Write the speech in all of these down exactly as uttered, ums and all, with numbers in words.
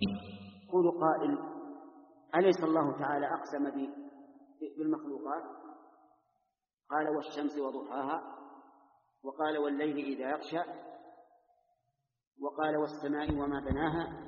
يقول قائل: أليس الله تعالى أقسم بالمخلوقات؟ قال: والشمس وضحاها، وقال: والليل إذا يغشى، وقال: والسماء وما بناها.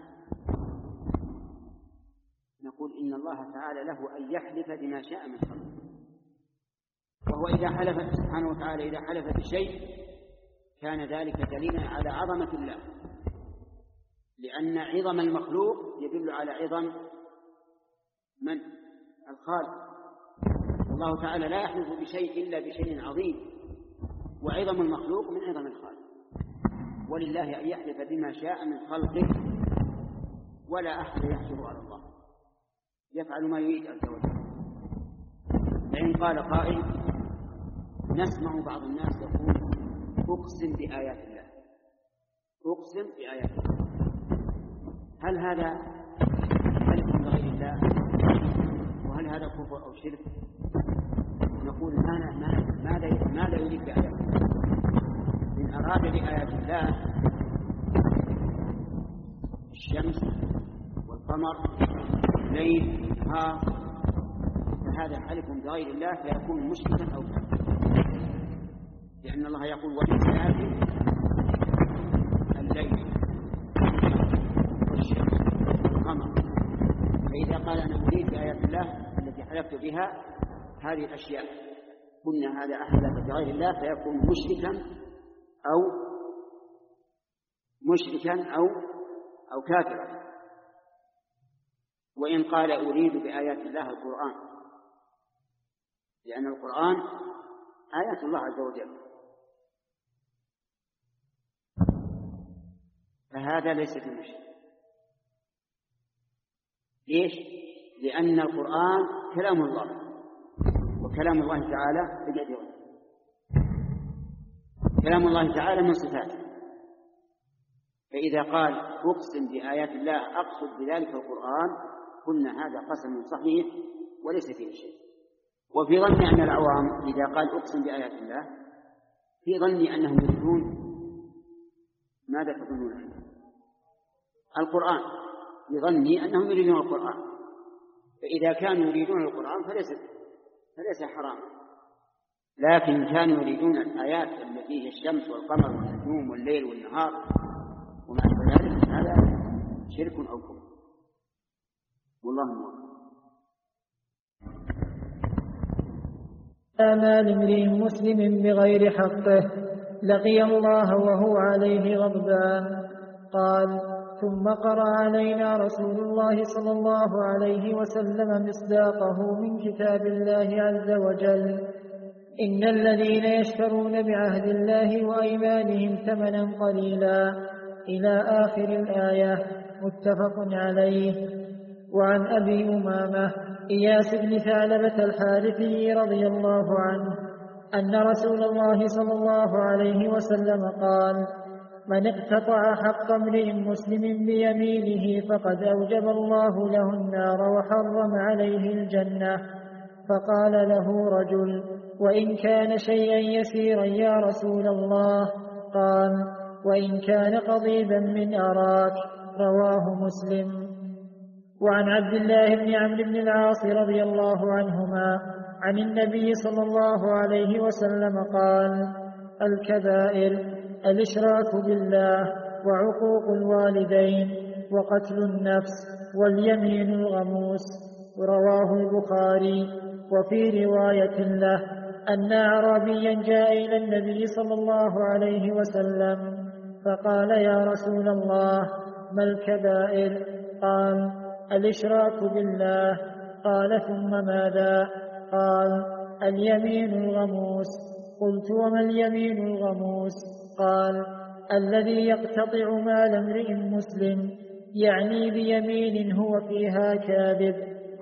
نقول إن الله تعالى له أن يحلف بما شاء من خلقه، وهو إذا حلف سبحانه وتعالى إذا حلف بشيء كان ذلك دليلا على عظمة الله، لأن عظم المخلوق يدل على عظم من؟ الخالق. الله تعالى لا يحلف بشيء إلا بشيء عظيم، وعظم المخلوق من عظم الخالق. ولله أن يحلف بما شاء من خلقه، ولا أحد يحلف على الله، يفعل ما يريد عز وجل. فإن قال قائل: نسمع بعض الناس يقول: أقسم بآيات الله، أقسم بآيات الله، هل هذا حلف بغير الله؟ وهل هذا كفر أو شرك؟ نقول: ماذا ماذا يريد بآيات الله؟ إن أراد بآيات الله الشمس والقمر والليل والنهار فهذا حلف بغير الله، فيكون مشركا أو كافرا، لأن الله يقول: وبآيات الليل والشمس والقمر. فإذا قال: أنا أريد بآيات الله التي حلفت بها هذه الأشياء، قلنا هذا أحلف بغير الله، فيكون مشركا أو مشركا أو أو كافرا. وإن قال: أريد بآيات الله القرآن، لأن القرآن آيات الله عز وجل، فهذا ليس بمشرك. ليش؟ لأن القرآن كلام الله، وكلام الله تعالى بجد كلام الله تعالى من صفاته. فإذا قال: أقسم بآيات الله أقصد بذلك القرآن، قلنا هذا قسم صحيح وليس فيه شيء. وفي ظني أن العوام إذا قال أقسم بآيات الله في ظني أنهم يريدون ماذا تظنون؟ القرآن. في ظني أنهم يريدون القرآن، فإذا كانوا يريدون القرآن فليس فليس حرام، لكن كانوا يريدون الآيات التي هي الشمس والقمر والنجوم والليل والنهار وما أشبه ذلك، هذا شرك أو كفر، والله موفق. آمال امرئ مسلم بغير حقه لقي الله وهو عليه غضبان. قال: ثم قرأ علينا رسول الله صلى الله عليه وسلم مصداقه من كتاب الله عز وجل: إن الذين يشترون بعهد الله وأيمانهم ثمنا قليلا، إلى آخر الآية، متفق عليه. وعن أبي أمامة إياس بن ثعلبة الحارثي رضي الله عنه أن رسول الله صلى الله عليه وسلم قال: من اقتطع حق امرئ مسلم بيمينه فقد أوجب الله له النار وحرم عليه الجنة. فقال له رجل: وإن كان شيئا يسيرا يا رسول الله؟ قال: وإن كان قضيبا من أراك. رواه مسلم. وعن عبد الله بن عمرو بن العاص رضي الله عنهما عن النبي صلى الله عليه وسلم قال: الكبائر الإشراك بالله، وعقوق الوالدين، وقتل النفس، واليمين الغموس. رواه البخاري. وفي رواية له أن أعرابيا جاء إلى النبي صلى الله عليه وسلم فقال: يا رسول الله، ما الكبائر؟ قال: الإشراك بالله. قال: ثم ماذا؟ قال: اليمين الغموس. قلت: وما اليمين الغموس؟ قال: الذي يقتطع مال امرئ مسلم، يعني بيمين هو فيها كاذب.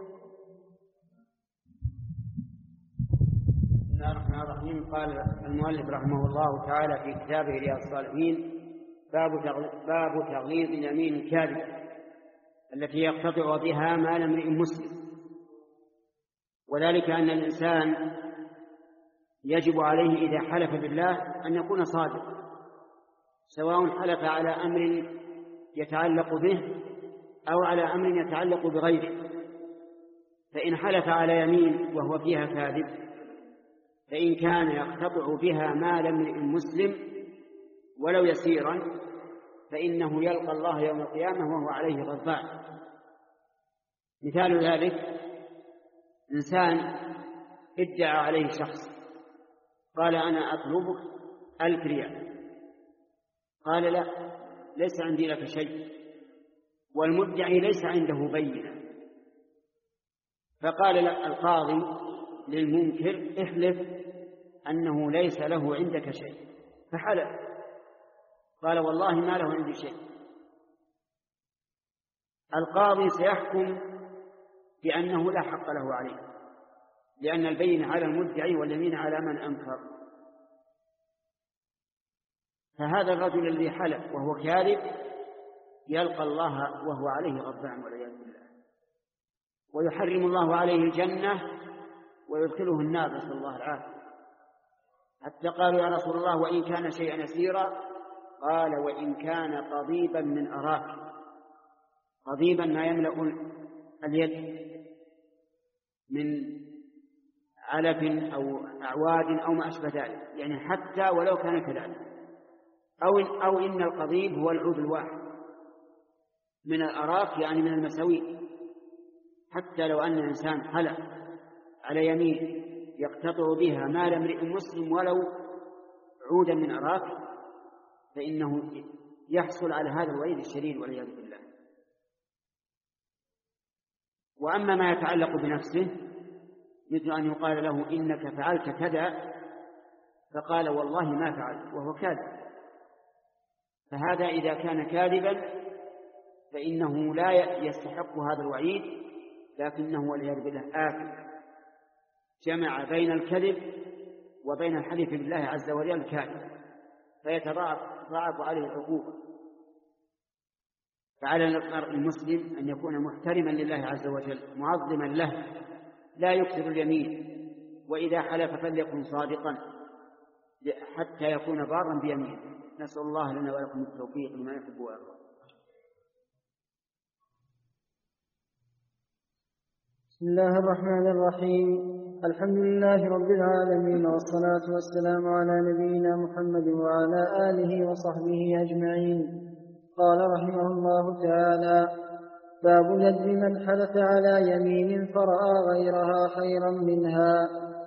بسم الله الرحمن الرحيم. قال المؤلف رحمه الله تعالى في كتابه رياض الصالحين: باب تغليظ اليمين الكاذب التي يقتطع بها مال امرئ مسلم. وذلك أن الإنسان يجب عليه إذا حلف بالله أن يكون صادق، سواء حلف على أمر يتعلق به أو على أمر يتعلق بغيره، فإن حلف على يمين وهو فيها كاذب فإن كان يقتطع بها مال امرئ مسلم ولو يسيرا فإنه يلقى الله يوم القيامة وهو عليه غضبان. مثال ذلك إنسان ادعى عليه شخص قال أنا أطلبك ألف ريال، قال لا ليس عندي لك شيء، والمدعي ليس عنده بينة، فقال القاضي للمنكر احلف أنه ليس له عندك شيء، فحلف قال والله ما له عندي شيء. القاضي سيحكم بأنه لا حق له عليه، لأن البين على المدعي واليمين على من أنكر. فهذا الرجل الذي حلف وهو كاذب يلقى الله وهو عليه غضبان والعياذ بالله، ويحرم الله عليه الجنة ويدخله النار، نسأل الله العافية. حتى قالوا يا رسول الله وإن كان شيئا يسيرا، قال وإن كان قضيبا من أراك، قضيبا ما يملأ اليد من علف أو أعواد أو ما أشبه ذلك، يعني حتى ولو كان كذلك، أو إن, أو إن القضيب هو العود الواحد من الأراك يعني من المساوي. حتى لو أن الإنسان حلف على يمين يقتطع بها مال امرئ مسلم ولو عودا من أراك فإنه يحصل على هذا الوعيد الشديد والعياذ بالله. وأما ما يتعلق بنفسه مثل أن يقال له إنك فعلت كذا فقال والله ما فعلت وهو كاذب، فهذا إذا كان كاذبا فإنه لا يستحق هذا الوعيد، لكنه والعياذ بالله آثم، جمع بين الكذب وبين الحلف بالله عز وجل كاذب، فيتضاعف عليه العقوبة. فعلى المسلم أن يكون محترما لله عز وجل معظما له، لا يكثر اليمين، وإذا حلف فليكن صادقا حتى يكون بارا بيمينه. نسأل الله لنا ولكم التوفيق لما يحب ويرضى. بسم الله الرحمن الرحيم. الحمد لله رب العالمين، والصلاة والسلام على نبينا محمد وعلى آله وصحبه أجمعين. قال رحمه الله تعالى: باب ندب من حلف على يمين فرأى غيرها خيرا منها.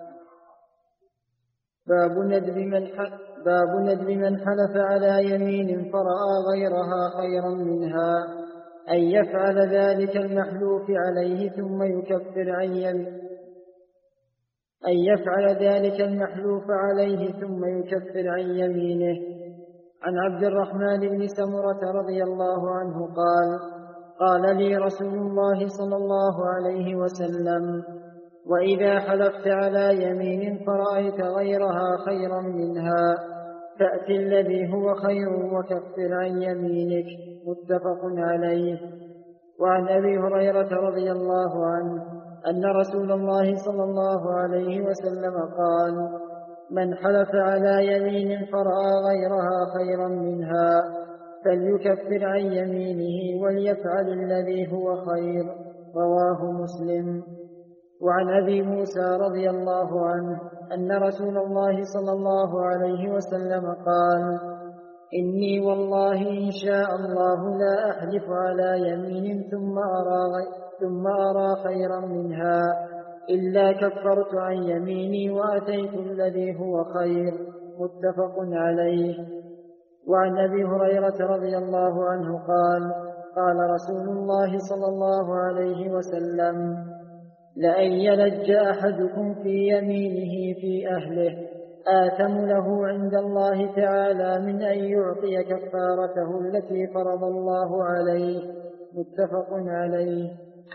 باب ندب من حلف باب ندب من حلف على يمين فرأى غيرها خيرا منها، أن يفعل ذلك المحلوف عليه ثم يكفر عن يمينه أن يفعل ذلك المحلوف عليه ثم يكفر عن يمينه. عن عبد الرحمن بن سمرة رضي الله عنه قال: قال لي رسول الله صلى الله عليه وسلم: وإذا حلفت على يمين فرأيت غيرها خيرا منها فأت الذي هو خير وكفر عن يمينك. متفق عليه. وعن أبي هريرة رضي الله عنه أن رسول الله صلى الله عليه وسلم قال: من حلف على يمين فرأى غيرها خيرا منها فليكفر عن يمينه وليفعل الذي هو خير. رواه مسلم. وعن أبي موسى رضي الله عنه أن رسول الله صلى الله عليه وسلم قال: إني والله إن شاء الله لا أحلف على يمين ثم أرى, ثم أرى خيرا منها إلا كفرت عن يميني وأتيت الذي هو خير. متفق عليه. وعن أبي هريرة رضي الله عنه قال: قال رسول الله صلى الله عليه وسلم: لأن يلج أحدكم في يمينه في أهله آثم له عند الله تعالى من أن يعطي كفارته التي فرض الله عليه. متفق عليه.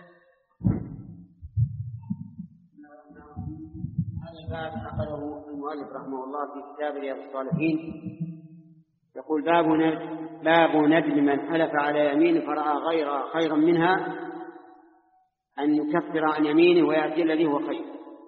هذا الباب نقله المؤلف رحمه الله في كتاب رياض الصالحين، يقول: باب باب ندب من حلف على يمين فرأى غيرها خيرا منها أن يكفر عن يمينه ويأتي الذي هو خير.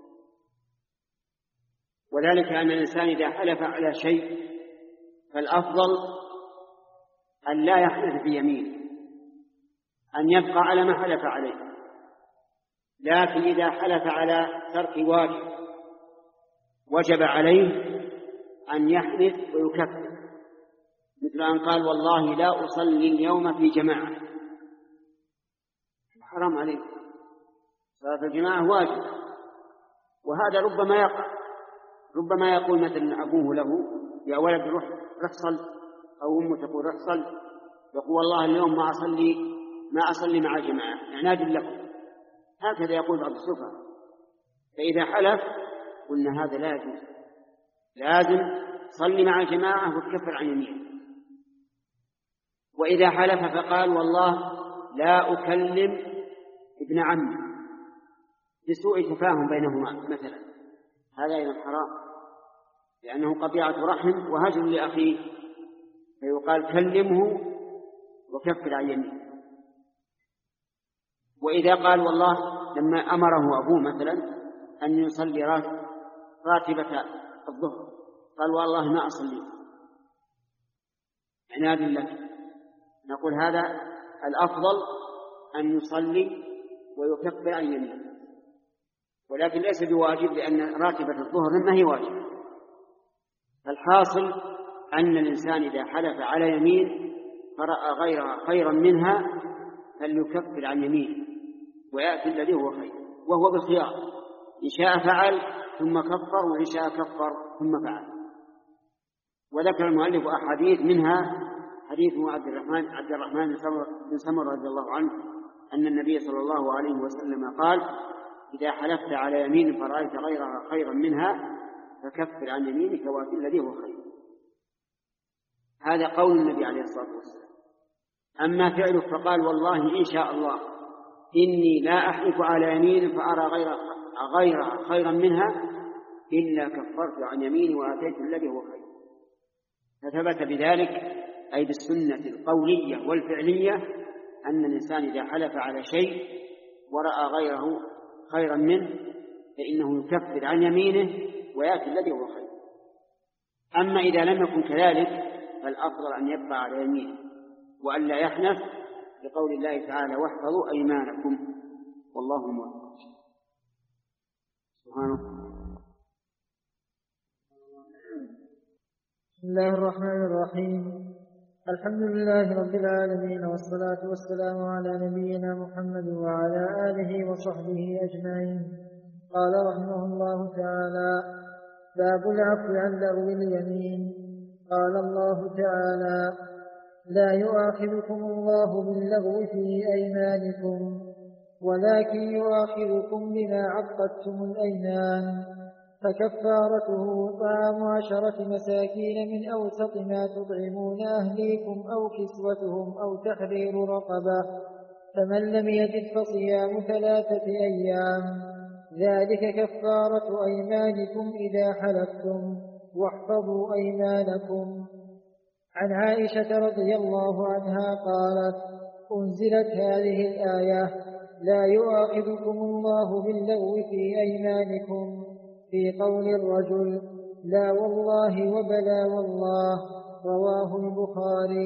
وذلك أن الإنسان إذا حلف على شيء فالأفضل أن لا يحلف بيمينه، أن يبقى على ما حلف عليه، لكن إذا حلف على ترك واجب وجب عليه أن يحلف ويكفر، مثل أن قال والله لا أصلي اليوم في جماعة، حرام عليه، صلاة الجماعة واجب. وهذا ربما يقع، ربما يقول مثلا أبوه له يا ولد روح روح صل، أو أمه تقول روح صل، يقول والله اليوم ما أصلي ما أصلي مع جماعة عناد لكم، هكذا يقول بعض السفهاء. فإذا حلف قلنا هذا لا يجوز، لازم صلي مع جماعة وتكفر عن يمينه. وإذا حلف فقال والله لا أكلم ابن عمي بسوء تفاهم بينهما مثلا، هذا أيضا حرام، لأنه قطيعة رحم وهجر لأخيه، فيقال كلمه وكفر عن يمينه. وإذا قال والله لما أمره أبوه مثلا أن يصلي راتبة الظهر قال والله ما أصلي عناد لك، نقول هذا الأفضل أن يصلي ويكفر عن يمينه، ولكن ليس بواجب لأن راتبة الظهر ما هي واجب. فالحاصل أن الإنسان إذا حلف على يمين فرأى غيرها خيرا منها فليكفر عن يمينه ويأتي الذي هو خير، وهو بالخيار، إن شاء فعل ثم كفر وإن شاء كفر ثم فعل. وذكر المؤلف أحاديث منها حديث عبد الرحمن عبد الرحمن بن سمر رضي الله عنه أن النبي صلى الله عليه وسلم قال إذا حلفت على يمين فرأيت غيرها خيرا منها فكفر عن يمينك وأتي الذي هو خير. هذا قول النبي عليه الصلاة والسلام. أما فعله فقال والله إن شاء الله إني لا أحلف على يمين فأرى غيرها غيرها خيرا منها إلا كفرت عن يميني وآتيت الذي هو خير. فثبت بذلك أي بالسنة القولية والفعلية أن الإنسان إذا حلف على شيء ورأى غيره خيرا منه فإنه يكفر عن يمينه ويأتي الذي هو خير. أما إذا لم يكن كذلك فالأفضل أن يبقى على يمينه وأن لا يحنث، لقول الله تعالى واحفظوا أيمانكم والله موفق. سبحانه. بسم الله الرحمن الرحيم. الحمد لله رب العالمين، والصلاة والسلام على نبينا محمد وعلى آله وصحبه أجمعين. قال رحمه الله تعالى: باب العفو عن لغو اليمين. قال الله تعالى: لا يؤاخذكم الله باللغو في أيمانكم ولكن يؤاخذكم بما عقدتم الأيمان، فكفارته طعام عشرة مساكين من أوسط ما تطعمون أهليكم أو كسوتهم أو تحرير رقبة، فمن لم يجد فصيام ثلاثة أيام، ذلك كفارة أيمانكم إذا حلفتم، واحفظوا أيمانكم. عن عائشة رضي الله عنها قالت: أنزلت هذه الآية: لا يؤاخذكم الله باللغو في أيمانكم، في قول الرجل لا والله وبلا والله. رواه البخاري.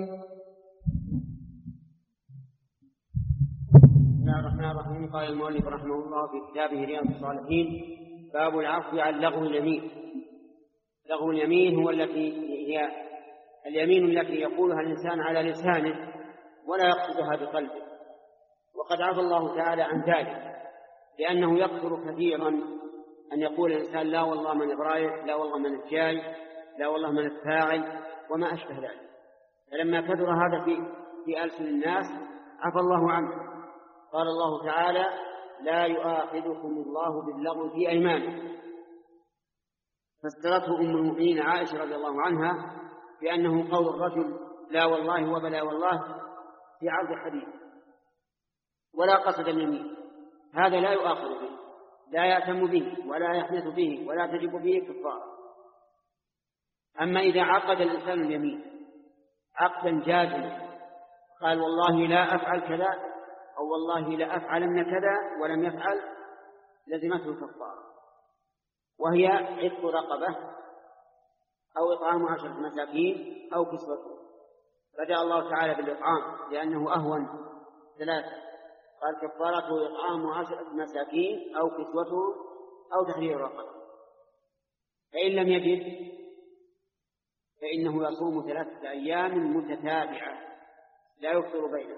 بسم الله الرحمن الرحيم. قال المؤلف رحمه الله في كتابه رياض الصالحين: باب العفو عن لغو اليمين. لغو اليمين هو التي هي اليمين التي يقولها الإنسان على لسانه ولا يقصدها بقلبه، وقد عفى الله تعالى عن ذلك، لأنه يكثر كثيرا أن يقول الإنسان لا والله من رايح، لا والله من الجاي، لا والله من الفاعل وما أشبه ذلك. فلما كثر هذا في في ألسن الناس عفى الله عنه. قال الله تعالى: لا يؤاخذكم الله باللغو في أيمانكم. فاسترته أم المؤمنين عائشة رضي الله عنها بأنه قول الرجل لا والله وبلا والله في عرض حديث ولا قصد اليمين، هذا لا يؤاخذ به، لا يأتم به ولا يحنث به ولا تجب به كفارة. أما إذا عقد الإنسان اليمين عقدا جازما قال والله لا أفعل كذا أو والله لا أفعلن كذا ولم يفعل، لزمته الكفارة، وهي عتق رقبة أو إطعام عشرة مساكين أو كسوته. بدأ الله تعالى بالإطعام لأنه أهون ثلاثة. قال كفارته إطعام عشرة مساكين أو كسوته أو تحرير رقبة. فإن لم يجد فإنه يصوم ثلاثة أيام متتابعة لا يفطر بينه.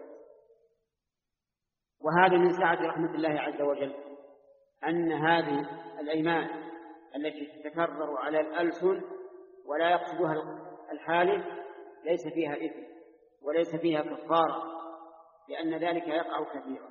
وهذا من سعة رحمة الله عز وجل أن هذه الأيمان التي تتكرر على الألسن ولا يقصدها الحالف ليس فيها إثم وليس فيها كفارة، لأن ذلك يقع كثيرا.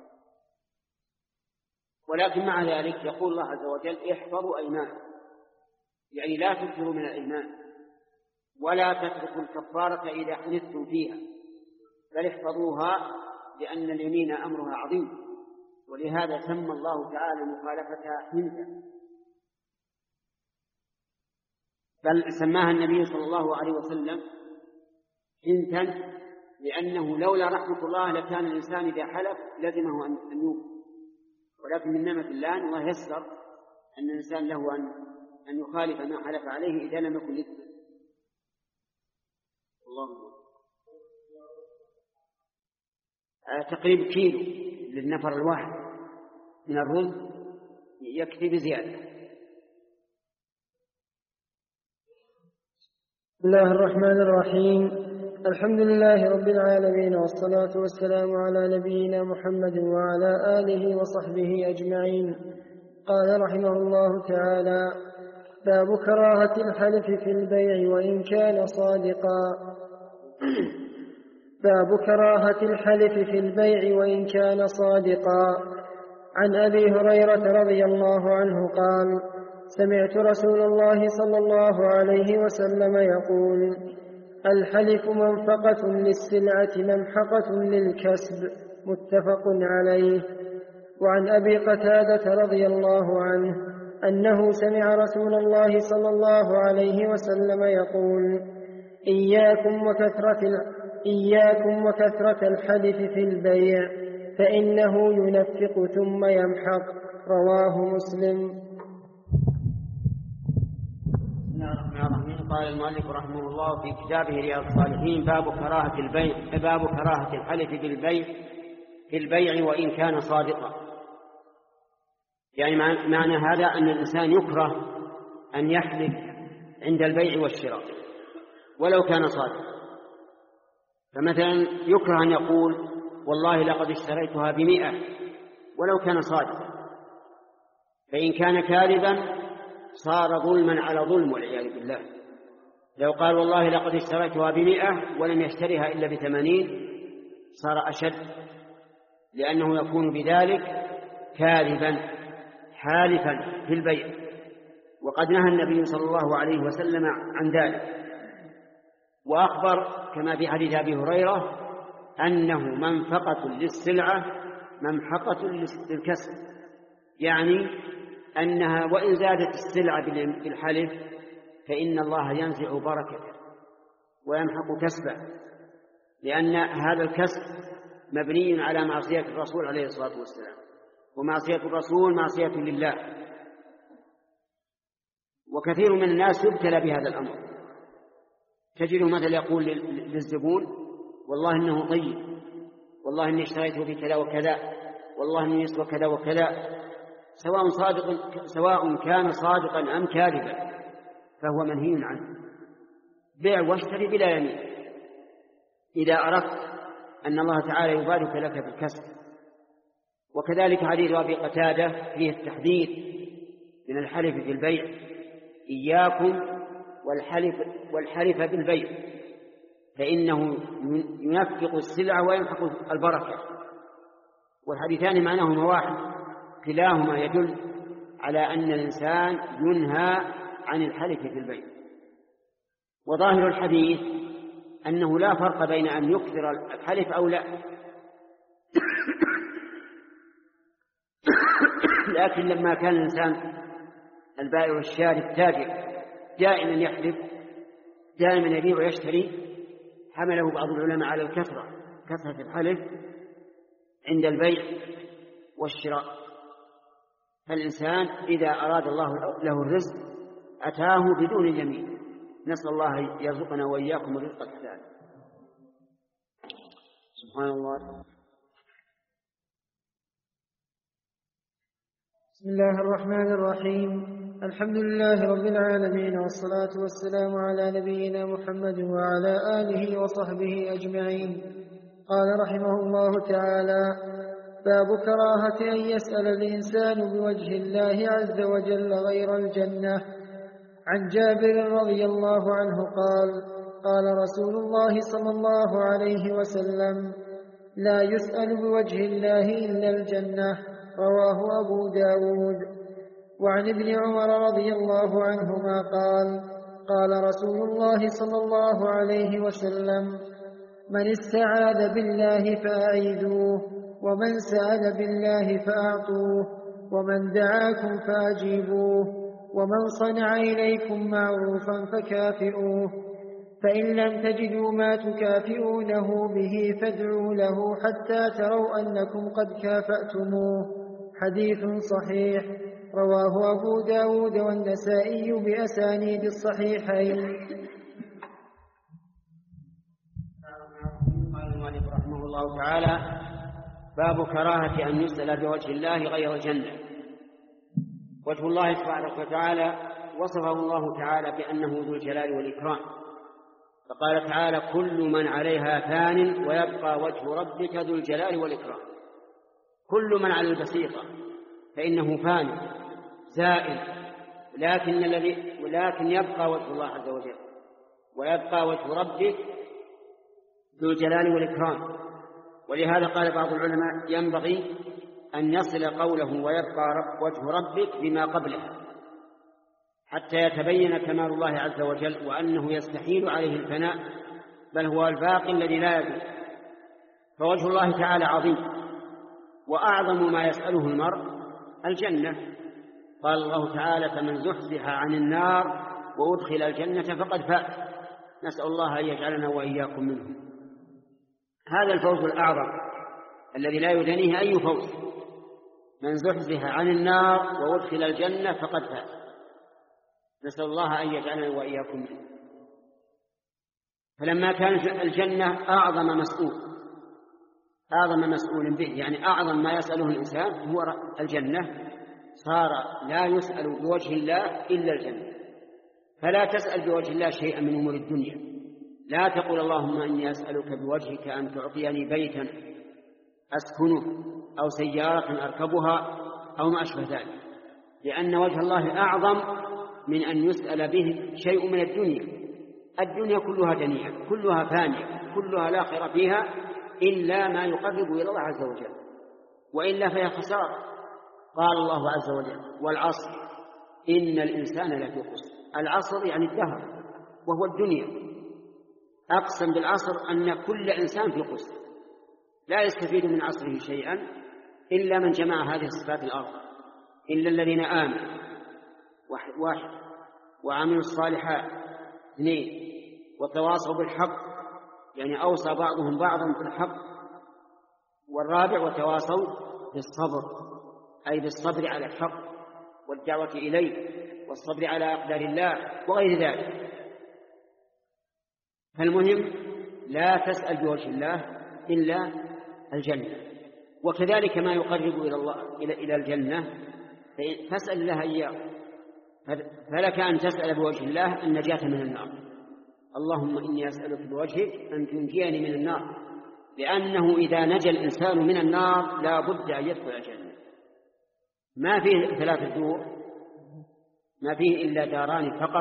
ولكن مع ذلك يقول الله عز وجل احفظوا أيمان، يعني لا تكثروا من الأيمان ولا تتركوا الكفارة إذا حنثتم فيها، بل احفظوها لأن اليمين أمرها عظيم، ولهذا سمى الله تعالى مخالفتها حنثا، بل سماها النبي صلى الله عليه وسلم حنثا، لأنه لولا رحمة الله لكان الإنسان إذا حلف لزمه أن يوفي، ولكن من نعمة الله أن الله يسر أن الإنسان له أن أن يخالف ما حلف عليه إذا لم يكن لزمه. الله تقريب كيلو للنفر الواحد من الرز يكفي بزيادة. بسم الله الرحمن الرحيم. الحمد لله رب العالمين، والصلاة والسلام على نبينا محمد وعلى آله وصحبه أجمعين. قال رحمه الله تعالى: باب كراهة الحلف في البيع وإن كان صادقا. باب كراهة الحلف في البيع وإن كان صادقا. عن أبي هريرة رضي الله عنه قال: سمعت رسول الله صلى الله عليه وسلم يقول: الحلف منفقة للسلعة ممحقة للكسب. متفق عليه. وعن أبي قتادة رضي الله عنه أنه سمع رسول الله صلى الله عليه وسلم يقول: إياكم وكثرة إياكم وكثرة الحلف في البيع فإنه ينفق ثم يمحق. رواه مسلم. قال المؤلف رحمه الله في كتابه رياض الصالحين: باب كراهة البيع باب كراهة الحلف بالبيع في البيع وإن كان صادقا. يعني معنى هذا أن الإنسان يكره أن يحلف عند البيع والشراء ولو كان صادقا. فمثلا يكره أن يقول: والله لقد اشتريتها بمئة، ولو كان صادقا، فإن كان كاذبا صار ظلما على ظلم والعياذ بالله. لو قال: والله لقد اشتريتها بمئة ولم يشتريها إلا بثمانين صار أشد، لأنه يكون بذلك كاذبا حالفا في البيع. وقد نهى النبي صلى الله عليه وسلم عن ذلك، وأخبر كما في حديث أبي هريرة أنه منفقة للسلعة ممحقة للكسب، يعني أنها وإن زادت السلعة بالحلف فإن الله ينزع بركته ويمحق كسبه، لأن هذا الكسب مبني على معصية الرسول عليه الصلاة والسلام، ومعصية الرسول معصية لله. وكثير من الناس يبتلى بهذا الأمر، تجده مثلا يقول للزبون: والله إنه طيب، والله إني اشتريته بكذا وكذا، والله إني يسوى كذا وكذا، سواء صادق سواء كان صادقا أم كاذبا فهو منهي عنه. بيع واشتري بلا يمين إذا أردت أن الله تعالى يبارك لك بالكسب. وكذلك حديث أبي قتادة فيه التحذير من الحلف في البيع: إياكم والحلف, والحلف بالبيع فإنه ينفق السلع ويمحق البركة. والحديثان معناهما واحد، كلاهما يدل على أن الإنسان ينهى عن الحلف في البيع. وظاهر الحديث أنه لا فرق بين أن يكثر الحلف أو لا، لكن لما كان الإنسان البائع والشاري التاجر دائما يحلف دائما يبيع ويشتري، حمله بعض العلماء على الكثرة كثرة الحلف عند البيع والشراء. فالإنسان إذا أراد الله له الرزق أتاه بدون يمين. نسأل الله يرزقنا وإياكم الرزق الحلال. سبحان الله. بسم الله الرحمن الرحيم. الحمد لله رب العالمين، والصلاة والسلام على نبينا محمد وعلى آله وصحبه أجمعين. قال رحمه الله تعالى: باب كراهة أن يسأل الإنسان بوجه الله عز وجل غير الجنة. عن جابر رضي الله عنه قال: قال رسول الله صلى الله عليه وسلم: لا يسأل بوجه الله إلا الجنة. رواه أبو داود. وعن ابن عمر رضي الله عنهما قال: قال رسول الله صلى الله عليه وسلم: من استعاذ بالله فأعيذوه، ومن سأل بالله فأعطوه، ومن دعاكم فأجيبوه، ومن صنع إليكم معروفا فكافئوه، فإن لم تجدوا ما تكافئونه به فادعوا له حتى تروا أنكم قد كافأتموه. حديث صحيح. رواه أبو داود والنسائي بأسانيد الصحيحين. قال المؤلف رحمه الله تعالى: باب كراهة أن يسأل بوجه الله غير الجنة. وجه الله تبارك وتعالى وصفه الله تعالى بأنه ذو الجلال والإكرام، فقال تعالى: كل من عليها فان ويبقى وجه ربك ذو الجلال والإكرام. كل من على البسيطة فإنه فان زائل، لكن الذي ولكن يبقى وجه الله عز وجل، ويبقى وجه ربك ذو الجلال والإكرام. ولهذا قال بعض العلماء: ينبغي أن يصل قوله ويبقى وجه ربك بما قبله حتى يتبين كمال الله عز وجل، وأنه يستحيل عليه الفناء، بل هو الباقي الذي لا يزول. فوجه الله تعالى عظيم، وأعظم ما يسأله المرء الجنة. قال الله تعالى: فمن زحزح عن النار وأدخل الجنة فقد فاز. نسأل الله أن يجعلنا وإياكم منهم. هذا الفوز الأعظم الذي لا يدنيه أي فوز. من زحزح عن النار وأدخل الجنة فقد فاز. نسأل الله أن يجعلنا وإياكم منهم. فلما كانت الجنة أعظم مسؤول أعظم مسؤول به، يعني أعظم ما يسأله الإنسان هو الجنة، صار لا يسأل بوجه الله إلا الجنة. فلا تسأل بوجه الله شيئا من أمور الدنيا. لا تقول: اللهم إني أسألك بوجهك أن تعطيني بيتا أسكنه أو سيارة أركبها أو ما أشبه ذلك، لأن وجه الله أعظم من أن يسأل به شيء من الدنيا. الدنيا كلها دنيئة، كلها فانية، كلها لا خير فيها إلا ما يقرب إلى الله عز وجل، وإلا فهي خسارة. قال الله عز وجل: والعصر إن الإنسان لفي خسر. العصر يعني الدهر وهو الدنيا. أقسم بالعصر أن كل إنسان في خسر، لا يستفيد من عصره شيئا إلا من جمع هذه الصفات الأرض، إلا الذين آمنوا واحد، وعملوا الصالحات اثنين، وتواصوا بالحق، يعني أوصى بعضهم بعضا بالحق، والرابع وتواصوا بالصبر، أي بالصبر على الحق والدعوة إليه والصبر على أقدار الله وغير ذلك. فالمهم لا تسأل بوجه الله إلا الجنة. وكذلك ما يقرب إلى الله إلى إلى الجنة فاسأل الله إياه. فلك أن تسأل بوجه الله النجاة من النار. اللهم إني أسألك بوجهك أن تنجيني من النار، لأنه إذا نجا الإنسان من النار لا بد أن يدخل الجنة. ما فيه ثلاثة دور، ما فيه إلا داران فقط: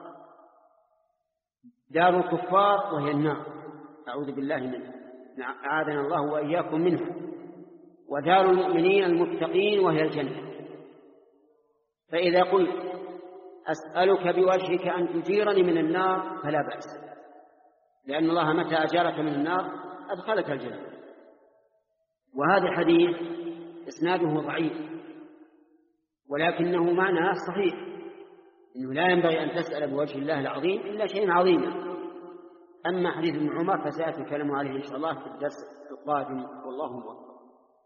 دار الكفار وهي النار، أعوذ بالله منها، أعاذنا الله وإياكم منها، ودار المؤمنين المتقين وهي الجنة. فإذا قلت أسألك بوجهك أن تجيرني من النار فلا بأس، لأن الله متى أجارك من النار أدخلك الجنة. وهذا الحديث إسناده ضعيف، ولكنه معناه صحيح، إنه لا ينبغي أن تسأل بوجه الله العظيم إلا شيء عظيما. أما حديث ابن عمر فسيأتي الكلام عليه إن شاء الله في الدرس القادم، والله موفق.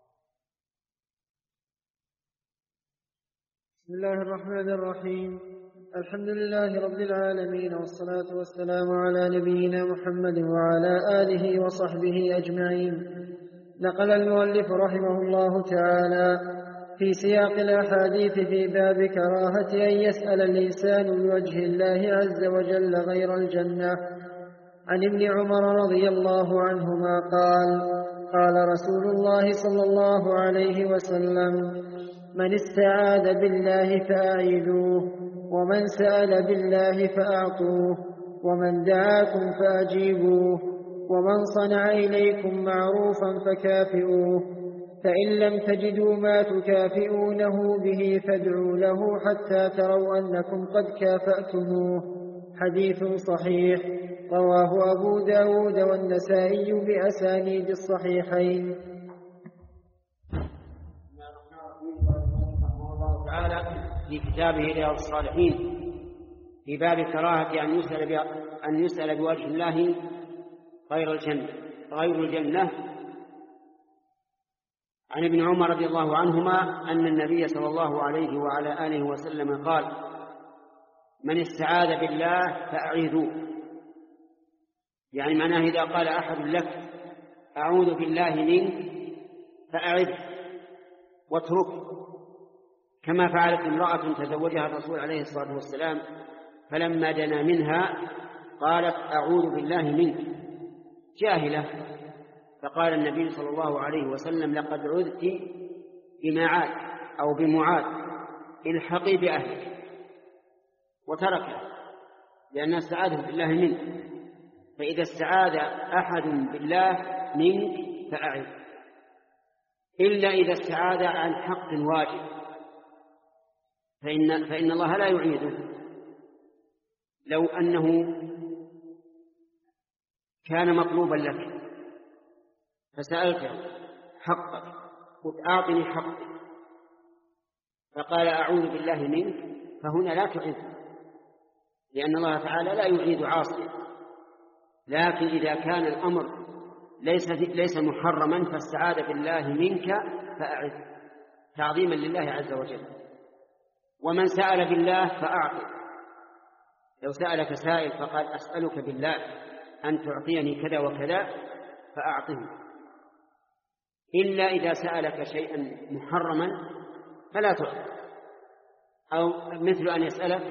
بسم الله الرحمن الرحيم. الحمد لله رب العالمين، والصلاة والسلام على نبينا محمد وعلى آله وصحبه أجمعين. نقل المؤلف رحمه الله تعالى في سياق الأحاديث في باب كراهة أن يسأل الإنسان بوجه الله عز وجل غير الجنة. عن ابن عمر رضي الله عنهما قال: قال رسول الله صلى الله عليه وسلم: من استعاذ بالله فأعيذوه، ومن سأل بالله فأعطوه، ومن دعاكم فأجيبوه، ومن صنع إليكم معروفا فكافئوه، فإن لم تجدوا ما تكافئونه به فادعوا له حتى تروا أنكم قد كافأتموه. حديث صحيح، رواه أبو داود والنسائي بأسانيد الصحيحين. الله تعالى في كتابه رياض الصالحين في باب كراهة أن يسأل أن يسأل بوجه الله غير الجنة غير الجنة. عن ابن عمر رضي الله عنهما أن النبي صلى الله عليه وعلى آله وسلم قال: من استعاذ بالله فأعيذوه، يعني معناه إذا قال أحد لك أعوذ بالله منك فأعذ واترك، كما فعلت امرأة تزوجها الرسول عليه الصلاة والسلام فلما دنا منها قالت أعوذ بالله منك جاهلة، فقال النبي صلى الله عليه وسلم: لقد عذت بمعاد أو بمعاد، الحقي بأهلك، وتركها لأن استعاذ بالله منك. فإذا استعاذ أحد بالله منك فأعذ، إلا إذا استعاذ عن حق واجب، فإن, فإن الله لا يعيده. لو أنه كان مطلوبا لك فسألته حقك قلت أعطني حقك فقال أعوذ بالله منك، فهنا لا تعيد، لأن الله تعالى لا يعيد عاصيا. لكن إذا كان الأمر ليس, ليس محرما فاستعاذ بالله منك فأعذ تعظيما لله عز وجل. ومن سأل بالله فأعطي، لو سألك سائل فقال أسألك بالله أن تعطيني كذا وكذا فأعطه، إلا إذا سألك شيئا محرما فلا تعطي. أو مثل أن يسألك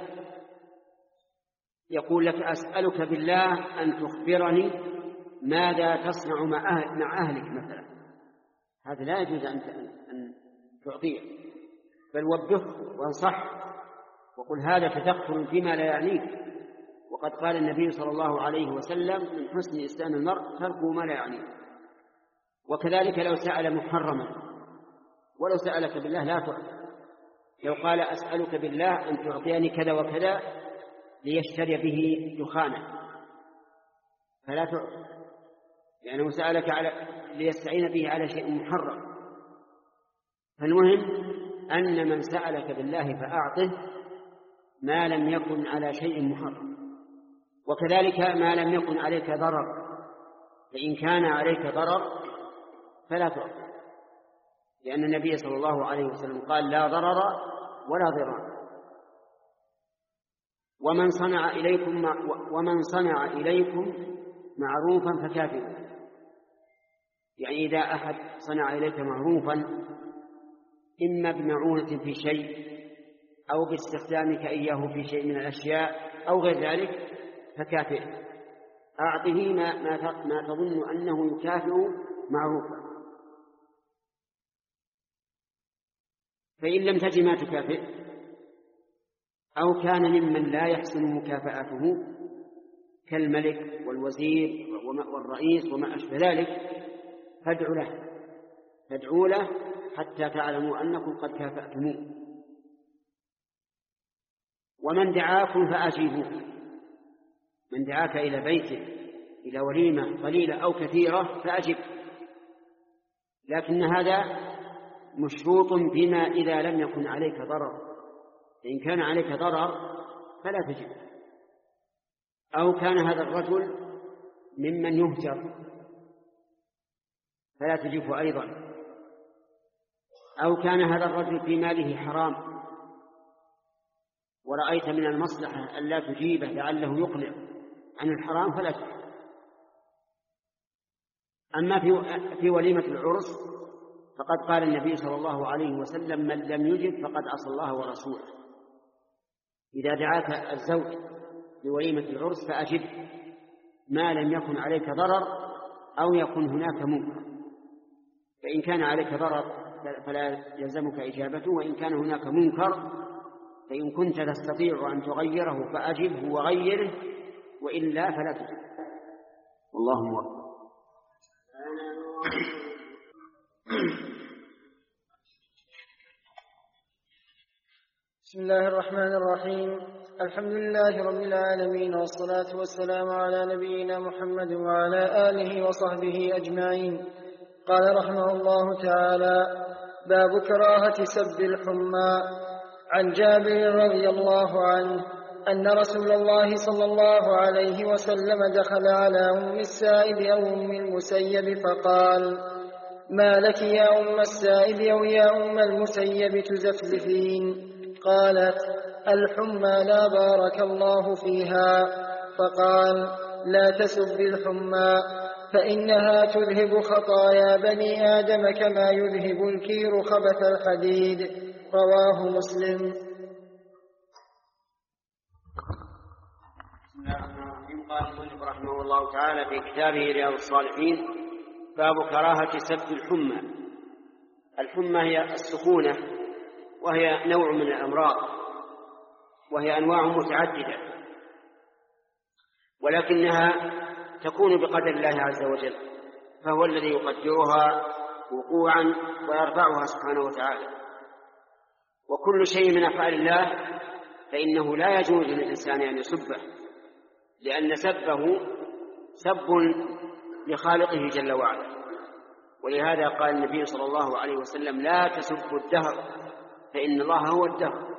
يقول لك أسألك بالله أن تخبرني ماذا تصنع مع أهلك مثلا، هذا لا يجوز أن تعطيه، بل وبخه وانصح وقل هذا تدخل فيما لا يعنيك. وقد قال النبي صلى الله عليه وسلم: من حسن إسلام المرء تركه ما لا يعنيه. وكذلك لو سأل محرما، ولو سألك بالله لا تعطي. لو قال أسألك بالله أن تعطيني كذا وكذا ليشتري به دخانا فلا تعطي، لأنه سألك على ليستعين به على شيء محرم. فالمهم أن من سألك بالله فأعطه ما لم يكن على شيء محرم، وكذلك ما لم يكن عليك ضرر، فإن كان عليك ضرر فلا تعطي، لأن النبي صلى الله عليه وسلم قال: لا ضرر ولا ضرار. ومن صنع إليكم ومن صنع إليكم معروفا فكافئوه، يعني إذا أحد صنع إليك معروفا إما بمعونة في شيء أو باستخدامك إياه في شيء من الأشياء أو غير ذلك فكافئه، أعطه ما, ما تظن أنه يكافئ معروفا. فإن لم تجد ما تكافئ أو كان ممن لا يحسن مكافأته كالملك والوزير والرئيس وما أشبه ذلك فادعوا له فادعوا له حتى تعلموا أنكم قد كافأتموه. ومن دعاكم فأجيبوه، من دعاك إلى بيته إلى وليمة قليلة أو كثيرة فأجب، لكن هذا مشروط بما إذا لم يكن عليك ضرر. إن كان عليك ضرر فلا تجب، أو كان هذا الرجل ممن يهجر فلا تجب أيضا، أو كان هذا الرجل في ماله حرام ورأيت من المصلحة أن لا تجيبه لعله يقلع عن الحرام فلا تجب. أما في في وليمة العرس فقد قال النبي صلى الله عليه وسلم: من لم يجب فقد عصى الله ورسوله. إذا دعاك الزوج لوليمة العرس فأجب، ما لم يكن عليك ضرر أو يكن هناك منكر. فإن كان عليك ضرر فلا يلزمك إجابته، وإن كان هناك منكر فإن كنت تستطيع أن تغيره فأجبه وغيره، وإلا فلا تجب. والله موفق. بسم الله الرحمن الرحيم. الحمد لله رب العالمين، والصلاة والسلام على نبينا محمد وعلى آله وصحبه أجمعين. قال رحمه الله تعالى: باب كراهة سب الحمى. عن جابر رضي الله عنه أن رسول الله صلى الله عليه وسلم دخل على أم السائب أو أم المسيب فقال: ما لك يا أم السائب أو يا أم المسيب تزفزفين؟ قالت: الحمى لا بارك الله فيها. فقال: لا تسب الحمى، فإنها تذهب خطايا بني آدم كما يذهب الكير خبث الحديد. رواه مسلم. بسم الله الرحمن الرحيم. قال المؤلف رحمه الله تعالى في كتابه رياض الصالحين: باب كراهة سب الحمى. الحمى هي السخونة، وهي نوع من الأمراض، وهي أنواع متعددة، ولكنها تكون بقدر الله عز وجل، فهو الذي يقدرها وقوعا ويرفعها سبحانه وتعالى. وكل شيء من أفعال الله فإنه لا يجوز للإنسان أن يسبه، لأن سبه سب لخالقه جل وعلا. ولهذا قال النبي صلى الله عليه وسلم: لا تسبوا الدهر فإن الله هو الدهر.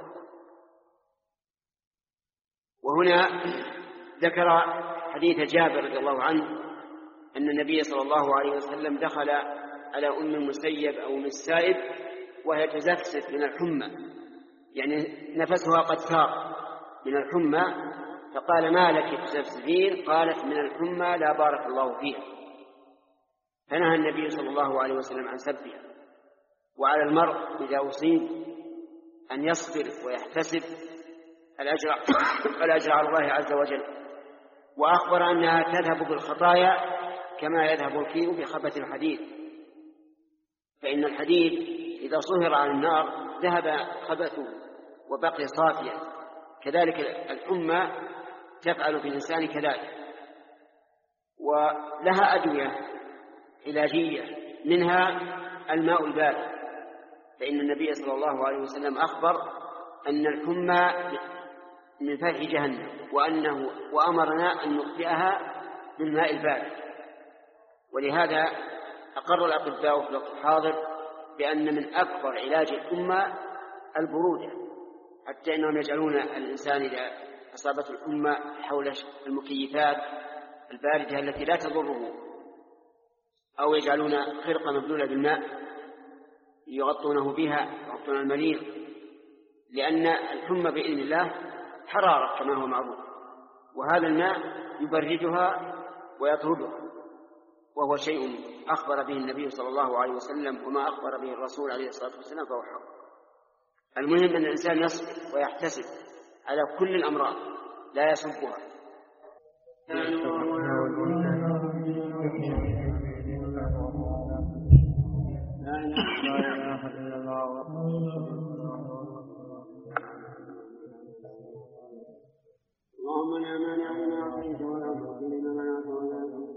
وهنا ذكر حديث جابر رضي الله عنه أن النبي صلى الله عليه وسلم دخل على أم المسيب أو أم السائب وهي تزفزف من الحمى، يعني نفسها قد ثار من الحمى، فقال: ما لك تزفزفين؟ قالت: من الحمى لا بارك الله فيها. فنهى النبي صلى الله عليه وسلم عن سبها. وعلى المرء إذا أصيب أن يصبر ويحتسب الأجر الأجر على الله عز وجل. وأخبر أنها تذهب بالخطايا كما يذهب الكير بخبث الحديد، فإن الحديد إذا صهر على النار ذهب خبثه وبقي صافيا، كذلك الحمى تفعل في الإنسان كذلك. ولها أدوية علاجية، منها الماء البارد، فإن النبي صلى الله عليه وسلم أخبر أن الحمى من فيح جهنم، وأنه وأمرنا أن نخفئها بالماء البارد. ولهذا أقر الأطباء في الوقت الحاضر بأن من أكبر علاج الحمى البرودة، حتى أنهم يجعلون الإنسان إذا أصابته الحمى حول المكيفات الباردة التي لا تضره، أو يجعلون خرقة مبلولة بالماء يغطونه بها، يغطون المريض، لأن الحمى بإذن الله حرارة كما هو معروف، وهذا الماء يبردها ويطردها، وهو شيء أخبر به النبي صلى الله عليه وسلم، وما أخبر به الرسول عليه الصلاة والسلام فهو حق. المهم أن الإنسان يصبر ويحتسب على كل الأمراض، لا يسبها. اللهم لا مانع لما أعطيت ولا معطي لما منعت.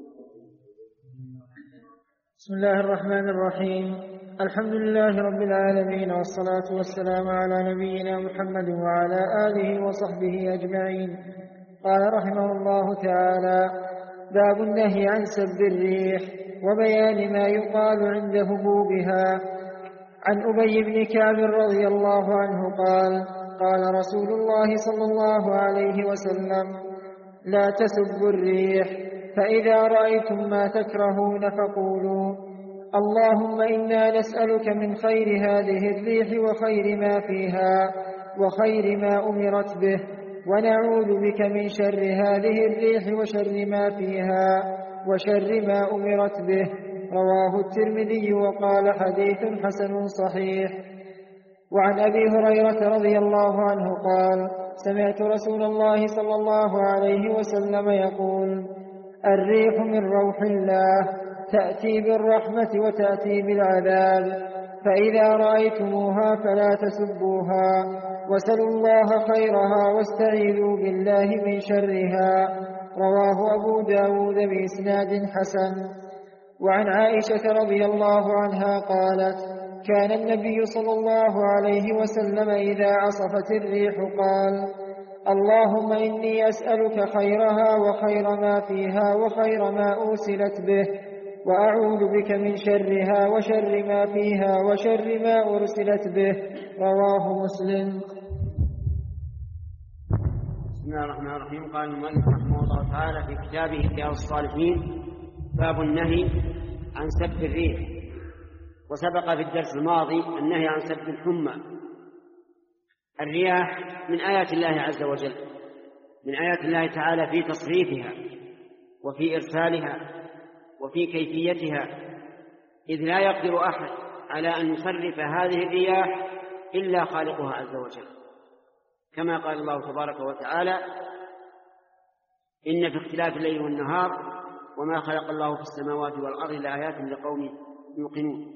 بسم الله الرحمن الرحيم. الحمد لله رب العالمين، والصلاة والسلام على نبينا محمد وعلى آله وصحبه أجمعين. قال رحمه الله تعالى: باب النهي عن سب الريح وبيان ما يقال عند هبوبها. عن أبي بن كعب رضي الله عنه قال: قال رسول الله صلى الله عليه وسلم: لا تسبوا الريح، فإذا رأيتم ما تكرهون فقولوا: اللهم إنا نسألك من خير هذه الريح وخير ما فيها وخير ما أمرت به، ونعوذ بك من شر هذه الريح وشر ما فيها وشر ما أمرت به. رواه الترمذي وقال حديث حسن صحيح. وعن أبي هريرة رضي الله عنه قال: سمعت رسول الله صلى الله عليه وسلم يقول: الريح من روح الله تأتي بالرحمة وتأتي بالعذاب، فإذا رأيتموها فلا تسبوها، وسلوا الله خيرها واستعيذوا بالله من شرها. رواه أبو داود بإسناد حسن. وعن عائشة رضي الله عنها قالت: كان النبي صلى الله عليه وسلم إذا عصفت الريح قال: اللهم إني أسألك خيرها وخير ما فيها وخير ما أرسلت به، وأعوذ بك من شرها وشر ما فيها وشر ما أرسلت به. رواه مسلم. بسم الله الرحمن الرحيم. قال المؤلف رحمه الله تعالى في كتابه رياض الصالحين: باب النهي عن سب الريح. وسبق في الدرس الماضي النهي عن سب الحمى. الرياح من آيات الله عز وجل، من آيات الله تعالى في تصريفها وفي إرسالها وفي كيفيتها، إذ لا يقدر أحد على أن يصرف هذه الرياح إلا خالقها عز وجل، كما قال الله تبارك وتعالى: إن في اختلاف الليل والنهار وما خلق الله في السماوات والأرض لآيات لقوم يوقنون،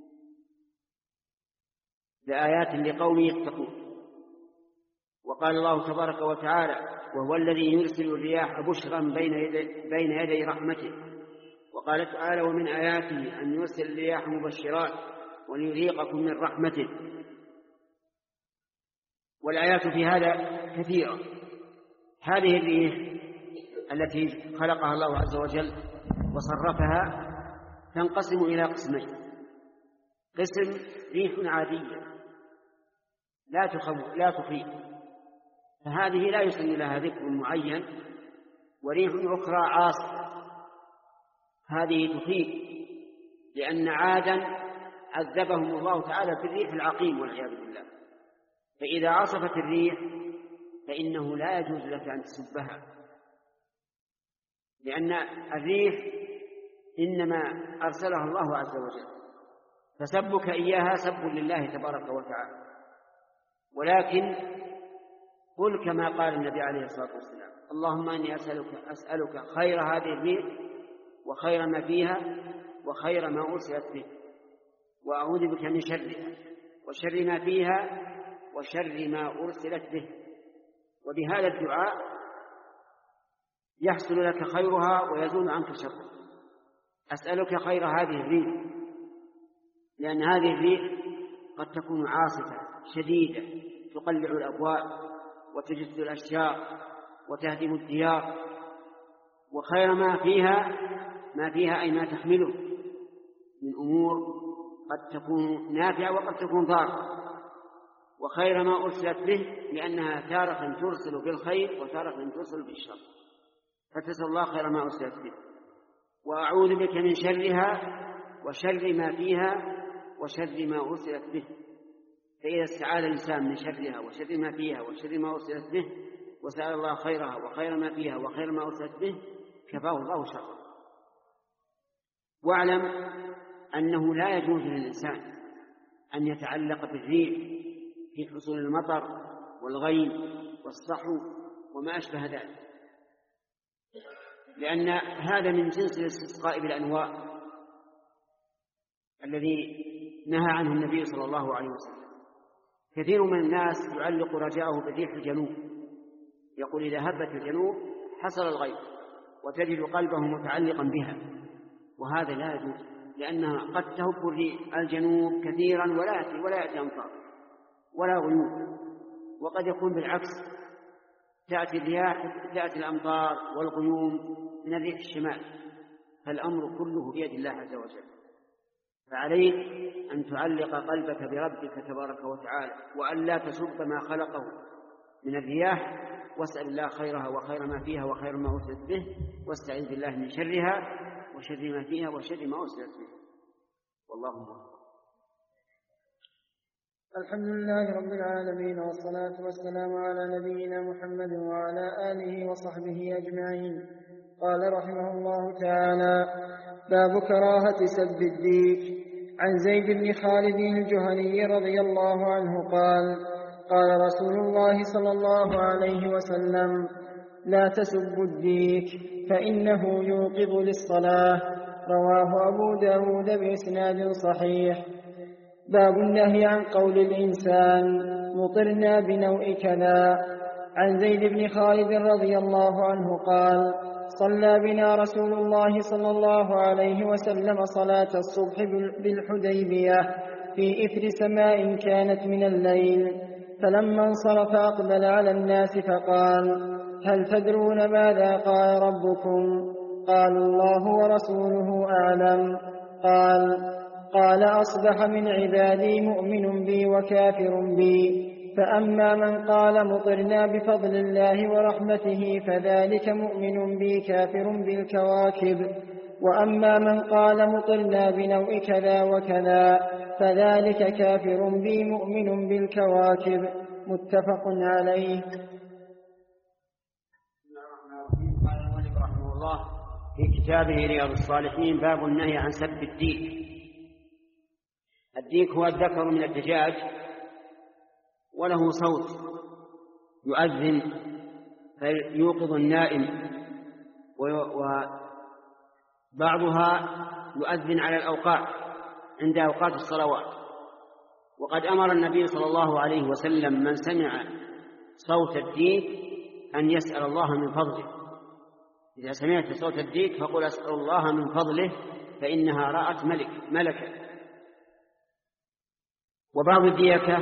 لآيات لقوم يتقون. وقال الله تبارك وتعالى: وهو الذي يرسل الرياح بشرا بين يدي, بين يدي رحمته. وقال تعالى: ومن آياته أن يرسل الرياح مبشرات وليذيقكم من رحمته. والآيات في هذا كثيرة. هذه الريح التي خلقها الله عز وجل وصرفها تنقسم إلى قسمين: قسم ريح عادية لا تخوف لا تخيف، فهذه لا يسمى لها ذكر معين، وريح أخرى عاصفة، هذه تخيف، لأن عادا عذبهم الله تعالى في الريح العقيم والعياذ بالله. فإذا عصفت الريح فإنه لا يجوز لك أن تسبها، لأن الريح إنما أرسلها الله عز وجل، فسبك إياها سب لله تبارك وتعالى. ولكن قل كما قال النبي عليه الصلاة والسلام: اللهم إني أسألك, أسألك خير هذه الريح وخير ما فيها وخير ما أرسلت به، وأعوذ بك من شرها وشر ما فيها وشر ما أرسلت به. وبهذا الدعاء يحصل لك خيرها ويزول عنك شرها. أسألك خير هذه الريح، لأن هذه الريح قد تكون عاصفة شديدة تقلع الأبواب وتجث الأشجار وتهدم الديار. وخير ما فيها ما فيها أي ما تحمله من أمور قد تكون نافعة وقد تكون ضارة. وخير ما أرسلت به لأنها تارة ترسل بالخير وتارة ترسل بالشر، فتسأل الله خير ما أرسلت به. وأعوذ بك من شرها وشر ما فيها وشر ما أرسلت به. فإذا استعاذ الإنسان من شرها وشر ما فيها وشر ما أرسلت به وسأل الله خيرها وخير ما فيها وخير ما أرسلت به كفاه الله شرها. واعلم أنه لا يجوز للإنسان أن يتعلق بالريح في حصول المطر والغيم والصحو وما أشبه ذلك، لأن هذا من جنس الاستسقاء بالأنواء الذي نهى عنه النبي صلى الله عليه وسلم. كثير من الناس يعلق رجاءه بالريح الجنوب، يقول إذا هبت الجنوب حصل الغيث، وتجد قلبه متعلقا بها، وهذا لا يجوز، لأنها قد تهب الجنوب كثيرا ولا يأتي ولا يأتي أمطار ولا غيوم، وقد يكون بالعكس، تأتي الرياح تأتي الأمطار والغيوم من الريح الشمال. فالأمر كله بيد الله عز وجل. فعليك أن تعلق قلبك بربك تبارك وتعالى، وأن لا تسب ما خلقه من الرياح، واسأل الله خيرها وخير ما فيها وخير ما أرسلت به، واستعذ بالله من شرها وشر ما فيها وشر ما أرسلت به. والله أكبر. الحمد لله رب العالمين، والصلاة والسلام على نبينا محمد وعلى آله وصحبه أجمعين. قال رحمه الله تعالى: باب كراهة سب الديك. عن زيد بن خالد الجهني رضي الله عنه قال: قال رسول الله صلى الله عليه وسلم: لا تسبوا الديك فإنه يوقظ للصلاة. رواه أبو داود بإسناد صحيح. باب النهي عن قول الإنسان: مطرنا بنوء كذا. عن زيد بن خالد رضي الله عنه قال: صلى بنا رسول الله صلى الله عليه وسلم صلاة الصبح بالحديبية في إثر سماء كانت من الليل، فلما انصرف أقبل على الناس فقال: هل تدرون ماذا قال ربكم؟ قالوا: الله ورسوله أعلم. قال: قال: أصبح من عبادي مؤمن بي وكافر بي، فأما من قال مطرنا بفضل الله ورحمته فذلك مؤمن بي كافر بالكواكب، وأما من قال مطرنا بنوء كذا وكذا فذلك كافر بي مؤمن بالكواكب. متفق عليه. قال المؤلف رحمه الله في كتابه رياض الصالحين: باب النهي عن سب الديك. الديك هو الذكر من الدجاج، وله صوت يؤذن فيوقظ النائم، وبعضها يؤذن على الأوقات عند أوقات الصلوات. وقد أمر النبي صلى الله عليه وسلم من سمع صوت الديك أن يسأل الله من فضله. إذا سمعت صوت الديك فقل: أسأل الله من فضله، فإنها رأت ملك ملكا. وبعض الديكة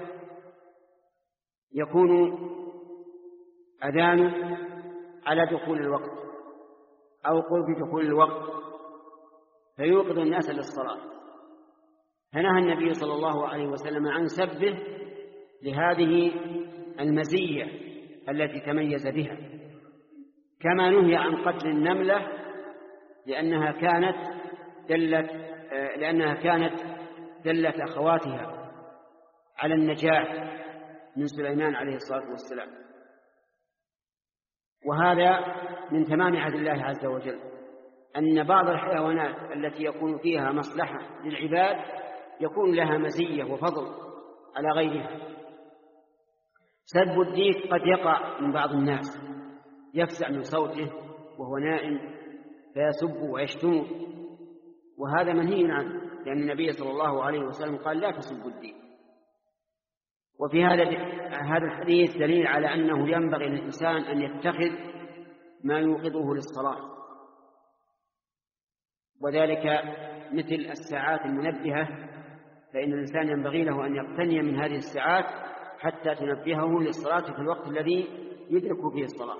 يكون أذان على دخول الوقت أو قرب دخول الوقت فيوقظ الناس للصلاة، فنهى النبي صلى الله عليه وسلم عن سبه لهذه المزية التي تميز بها، كما نهي عن قتل النملة لأنها كانت دلت لأنها كانت دلت أخواتها على النجاة من سليمان عليه الصلاة والسلام. وهذا من تمام عدل الله عز وجل، أن بعض الحيوانات التي يكون فيها مصلحة للعباد يكون لها مزية وفضل على غيرها. سب الديك قد يقع من بعض الناس، يفزع من صوته وهو نائم فيسب ويشتم، وهذا منهي عنه، لأن النبي صلى الله عليه وسلم قال: لا تسبوا الديك. وفي هذا هذا الحديث دليل على أنه ينبغي للإنسان أن يتخذ ما يوقظه للصلاة، وذلك مثل الساعات المنبهة، فإن الإنسان ينبغي له أن يقتني من هذه الساعات حتى تنبهه للصلاة في الوقت الذي يدرك فيه الصلاة.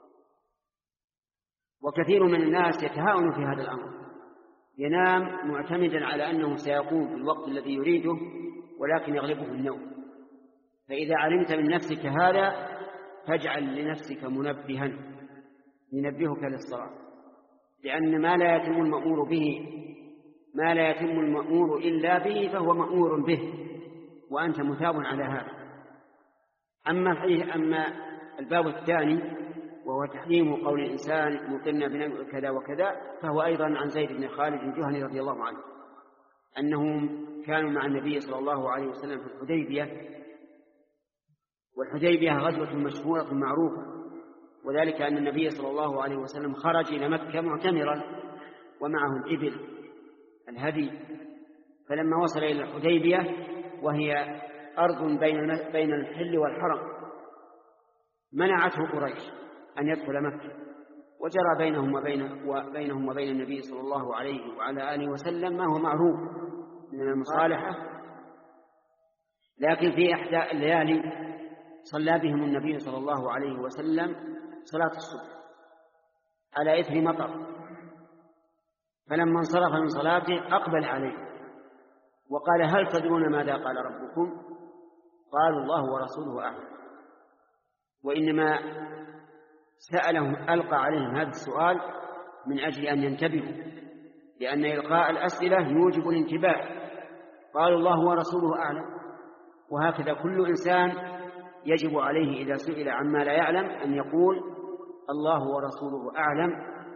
وكثير من الناس يتهاون في هذا الأمر، ينام معتمدا على أنه سيقوم في الوقت الذي يريده ولكن يغلبه النوم. فإذا علمت من نفسك هذا فاجعل لنفسك منبها ينبهك للصلاة، لأن ما لا يتم المأمور به ما لا يتم المأمور إلا به فهو مأمور به، وأنت مثاب على هذا. أما أما الباب الثاني وهو تحريم قول الإنسان: مطرنا بنوء كذا وكذا، فهو أيضا عن زيد بن خالد الجهني رضي الله عنه أنهم كانوا مع النبي صلى الله عليه وسلم في الحديبية، والحديبية غزوة مشهورة معروفة، وذلك أن النبي صلى الله عليه وسلم خرج إلى مكة معتمرا ومعه الإبل الهدي، فلما وصل إلى الحديبية وهي أرض بين الحل والحرم منعته قريش أن يدخل مكة، وجرى بينهم وبين, وبينهم وبين النبي صلى الله عليه وعلى آله وسلم ما هو معروف من المصالحة. لكن في إحدى الليالي صلى بهم النبي صلى الله عليه وسلم صلاة الصبح على إثر مطر، فلما انصرف من صلاته أقبل عليه وقال: هل تدرون ماذا قال ربكم؟ قالوا: الله ورسوله أعلم. وإنما سألهم ألقى عليهم هذا السؤال من أجل أن ينتبهوا، لأن إلقاء الأسئلة يوجب الانتباه. قالوا: الله ورسوله أعلم. وهكذا كل إنسان يجب عليه إذا سئل عما لا يعلم أن يقول: الله ورسوله أعلم،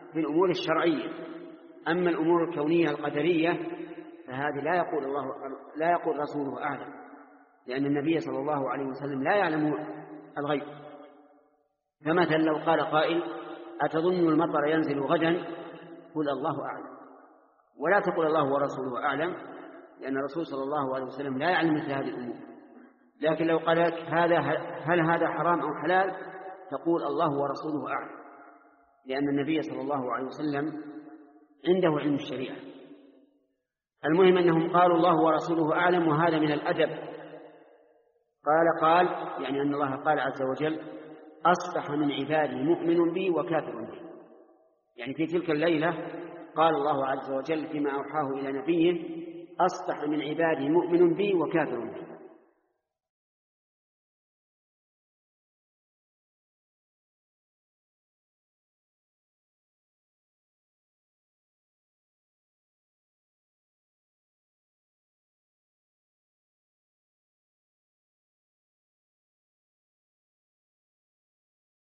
في الأمور الشرعية. أما الأمور الكونية القدرية فهذه لا يقول الله لا يقول رسوله أعلم، لأن النبي صلى الله عليه وسلم لا يعلم الغيب. فمثلا لو قال قائل أتظن المطر ينزل غدا؟ قل الله أعلم، ولا تقول الله ورسوله أعلم، لأن الرسول صلى الله عليه وسلم لا يعلم مثل هذه الأمور. لكن لو قال لك هذا هل هذا حرام أو حلال؟ تقول الله ورسوله أعلم، لأن النبي صلى الله عليه وسلم عنده علم الشريعة. المهم أنهم قالوا الله ورسوله أعلم، وهذا من الأدب. قال قال يعني أن الله قال عز وجل أصبح من عبادي مؤمن بي وكافر بي، يعني في تلك الليلة قال الله عز وجل فيما أوحاه إلى نبيه أصبح من عبادي مؤمن بي وكافر بي.